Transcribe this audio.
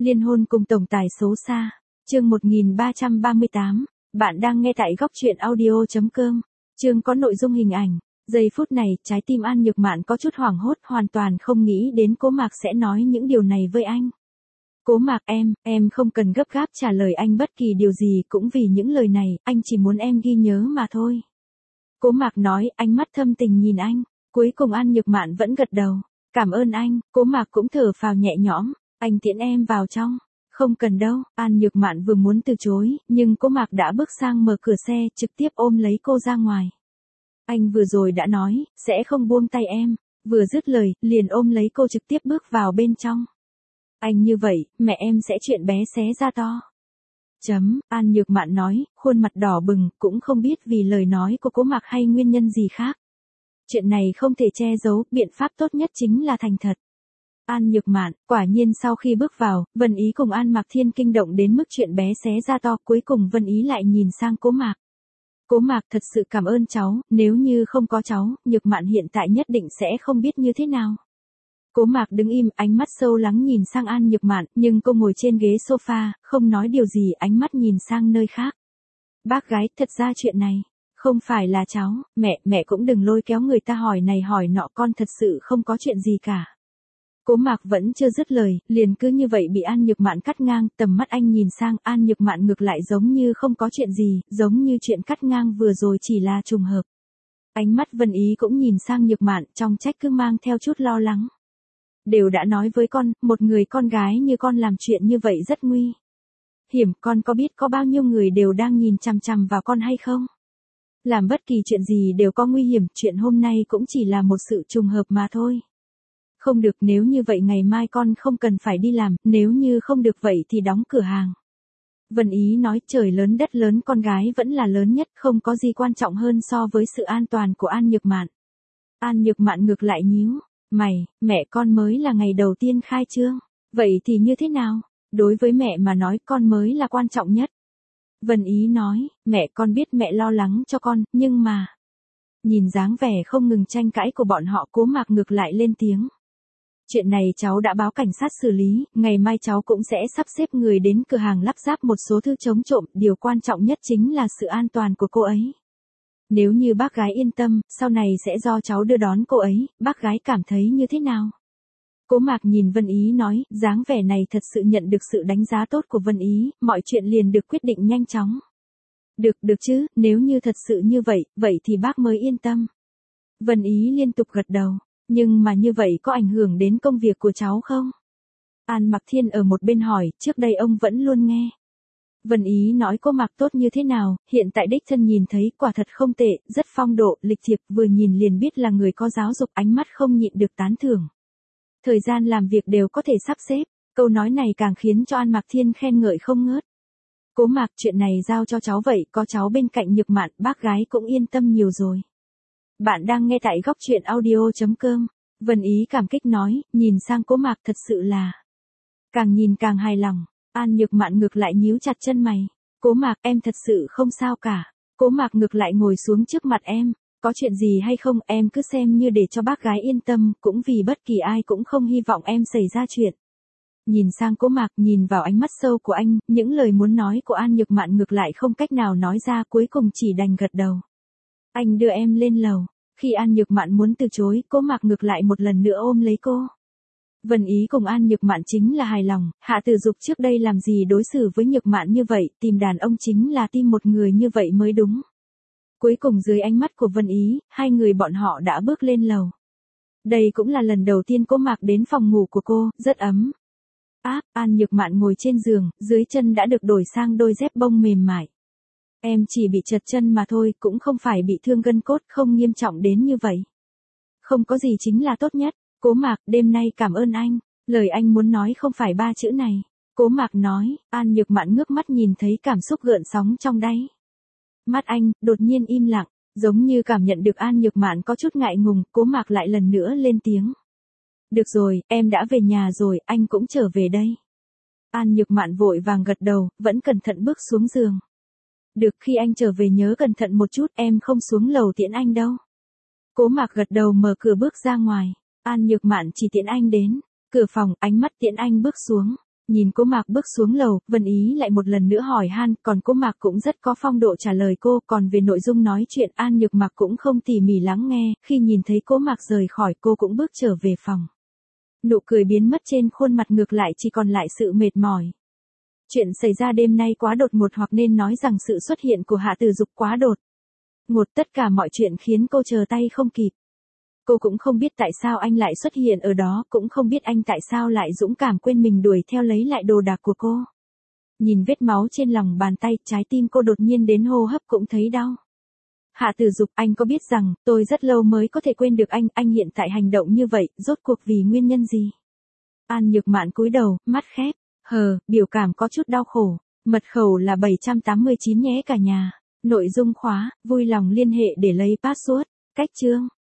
Liên hôn cùng tổng tài xấu xa. Chương 1338. Bạn đang nghe tại góc truyện audio.com. Chương có nội dung hình ảnh. Giây phút này, trái tim An Nhược Mạn có chút hoảng hốt, hoàn toàn không nghĩ đến Cố Mạc sẽ nói những điều này với anh. Cố Mạc, em không cần gấp gáp trả lời anh bất kỳ điều gì, cũng vì những lời này, anh chỉ muốn em ghi nhớ mà thôi. Cố Mạc nói, ánh mắt thâm tình nhìn anh. Cuối cùng An Nhược Mạn vẫn gật đầu. Cảm ơn anh. Cố Mạc cũng thở phào nhẹ nhõm. Anh tiễn em vào trong. Không cần đâu. An Nhược Mạn vừa muốn từ chối, nhưng Cố Mạc đã bước sang mở cửa xe, trực tiếp ôm lấy cô ra ngoài. Anh vừa rồi đã nói, sẽ không buông tay em. Vừa dứt lời, liền ôm lấy cô trực tiếp bước vào bên trong. Anh như vậy, mẹ em sẽ chuyện bé xé ra to. An Nhược Mạn nói, khuôn mặt đỏ bừng, cũng không biết vì lời nói của Cố Mạc hay nguyên nhân gì khác. Chuyện này không thể che giấu, biện pháp tốt nhất chính là thành thật. An Nhược Mạn, quả nhiên sau khi bước vào, Vân Ý cùng An Mạc Thiên kinh động đến mức chuyện bé xé ra to, cuối cùng Vân Ý lại nhìn sang Cố Mạc. Cố Mạc, thật sự cảm ơn cháu, nếu như không có cháu, Nhược Mạn hiện tại nhất định sẽ không biết như thế nào. Cố Mạc đứng im, ánh mắt sâu lắng nhìn sang An Nhược Mạn, nhưng cô ngồi trên ghế sofa, không nói điều gì, ánh mắt nhìn sang nơi khác. Bác gái, thật ra chuyện này, không phải là cháu, mẹ cũng đừng lôi kéo người ta hỏi này hỏi nọ, con thật sự không có chuyện gì cả. Cố Mạc vẫn chưa dứt lời, liền cứ như vậy bị An Nhược Mạn cắt ngang, tầm mắt anh nhìn sang, An Nhược Mạn ngược lại giống như không có chuyện gì, giống như chuyện cắt ngang vừa rồi chỉ là trùng hợp. Ánh mắt Vân Ý cũng nhìn sang Nhược Mạn, trong trách cứ mang theo chút lo lắng. Đều đã nói với con, một người con gái như con làm chuyện như vậy rất nguy hiểm, con có biết có bao nhiêu người đều đang nhìn chằm chằm vào con hay không? Làm bất kỳ chuyện gì đều có nguy hiểm, chuyện hôm nay cũng chỉ là một sự trùng hợp mà thôi. Không được, nếu như vậy ngày mai con không cần phải đi làm, nếu như không được vậy thì đóng cửa hàng. Vân Ý nói, trời lớn đất lớn, con gái vẫn là lớn nhất, không có gì quan trọng hơn so với sự an toàn của An Nhược Mạn. An Nhược Mạn ngược lại nhíu mày, mẹ, con mới là ngày đầu tiên khai trương. Vậy thì như thế nào? Đối với mẹ mà nói, con mới là quan trọng nhất. Vân Ý nói, mẹ, con biết mẹ lo lắng cho con, nhưng mà... Nhìn dáng vẻ không ngừng tranh cãi của bọn họ, Cố Mạc ngược lại lên tiếng. Chuyện này cháu đã báo cảnh sát xử lý, ngày mai cháu cũng sẽ sắp xếp người đến cửa hàng lắp ráp một số thứ chống trộm, điều quan trọng nhất chính là sự an toàn của cô ấy. Nếu như bác gái yên tâm, sau này sẽ do cháu đưa đón cô ấy, bác gái cảm thấy như thế nào? Cố Mạc nhìn Vân Ý nói, dáng vẻ này thật sự nhận được sự đánh giá tốt của Vân Ý, mọi chuyện liền được quyết định nhanh chóng. Được chứ, nếu như thật sự như vậy, vậy thì bác mới yên tâm. Vân Ý liên tục gật đầu, nhưng mà như vậy có ảnh hưởng đến công việc của cháu không? An Mạc Thiên ở một bên hỏi, trước đây ông vẫn luôn nghe. Vân Ý nói, Cố Mạc tốt như thế nào, hiện tại đích thân nhìn thấy, quả thật không tệ, rất phong độ, lịch thiệp, vừa nhìn liền biết là người có giáo dục, ánh mắt không nhịn được tán thưởng. Thời gian làm việc đều có thể sắp xếp, câu nói này càng khiến cho An Mạc Thiên khen ngợi không ngớt. Cố Mạc, chuyện này giao cho cháu vậy, có cháu bên cạnh Nhược Mạn, bác gái cũng yên tâm nhiều rồi. Bạn đang nghe tại góc truyện audio.com. Vân Ý cảm kích nói, nhìn sang Cố Mạc, thật sự là càng nhìn càng hài lòng. An Nhược Mạn ngược lại nhíu chặt chân mày. Cố Mạc, em thật sự không sao cả. Cố Mạc ngược lại ngồi xuống trước mặt em. Có chuyện gì hay không, em cứ xem như để cho bác gái yên tâm, cũng vì bất kỳ ai cũng không hy vọng em xảy ra chuyện. Nhìn sang Cố Mạc, nhìn vào ánh mắt sâu của anh, những lời muốn nói của An Nhược Mạn ngược lại không cách nào nói ra, cuối cùng chỉ đành gật đầu. Anh đưa em lên lầu. Khi An Nhược Mạn muốn từ chối, Cố Mạc ngược lại một lần nữa ôm lấy cô. Vân Ý cùng An Nhược Mạn chính là hài lòng, Hạ Tử Dục trước đây làm gì đối xử với Nhược Mạn như vậy, tìm đàn ông chính là tìm một người như vậy mới đúng. Cuối cùng dưới ánh mắt của Vân Ý, hai người bọn họ đã bước lên lầu. Đây cũng là lần đầu tiên Cố Mạc đến phòng ngủ của cô, rất ấm. An Nhược Mạn ngồi trên giường, dưới chân đã được đổi sang đôi dép bông mềm mại. Em chỉ bị trật chân mà thôi, cũng không phải bị thương gân cốt, không nghiêm trọng đến như vậy. Không có gì chính là tốt nhất. Cố Mạc, đêm nay cảm ơn anh. Lời anh muốn nói không phải ba chữ này. Cố Mạc nói, An Nhược Mạn ngước mắt nhìn thấy cảm xúc gợn sóng trong đáy mắt anh, đột nhiên im lặng, giống như cảm nhận được An Nhược Mạn có chút ngại ngùng, Cố Mạc lại lần nữa lên tiếng. Được rồi, em đã về nhà rồi, anh cũng trở về đây. An Nhược Mạn vội vàng gật đầu, vẫn cẩn thận bước xuống giường. Được, khi anh trở về nhớ cẩn thận một chút, em không xuống lầu tiễn anh đâu. Cố Mạc gật đầu mở cửa bước ra ngoài. An Nhược Mạn chỉ tiễn anh đến cửa phòng, ánh mắt tiễn anh bước xuống. Nhìn Cố Mạc bước xuống lầu, Vân Ý lại một lần nữa hỏi han, còn Cố Mạc cũng rất có phong độ trả lời cô, còn về nội dung nói chuyện An Nhược Mạc cũng không tỉ mỉ lắng nghe, khi nhìn thấy Cố Mạc rời khỏi cô cũng bước trở về phòng. Nụ cười biến mất trên khuôn mặt, ngược lại chỉ còn lại sự mệt mỏi. Chuyện xảy ra đêm nay quá đột ngột, hoặc nên nói rằng sự xuất hiện của Hạ Tử Dục quá đột ngột, tất cả mọi chuyện khiến cô chờ tay không kịp. Cô cũng không biết tại sao anh lại xuất hiện ở đó, cũng không biết anh tại sao lại dũng cảm quên mình đuổi theo lấy lại đồ đạc của cô. Nhìn vết máu trên lòng bàn tay, trái tim cô đột nhiên đến hô hấp cũng thấy đau. Hạ Tử Dục, anh có biết rằng, tôi rất lâu mới có thể quên được anh hiện tại hành động như vậy, rốt cuộc vì nguyên nhân gì? An Nhược Mạn cúi đầu, mắt khép, biểu cảm có chút đau khổ. Mật khẩu là 789 nhé cả nhà. Nội dung khóa, vui lòng liên hệ để lấy password. Cách chương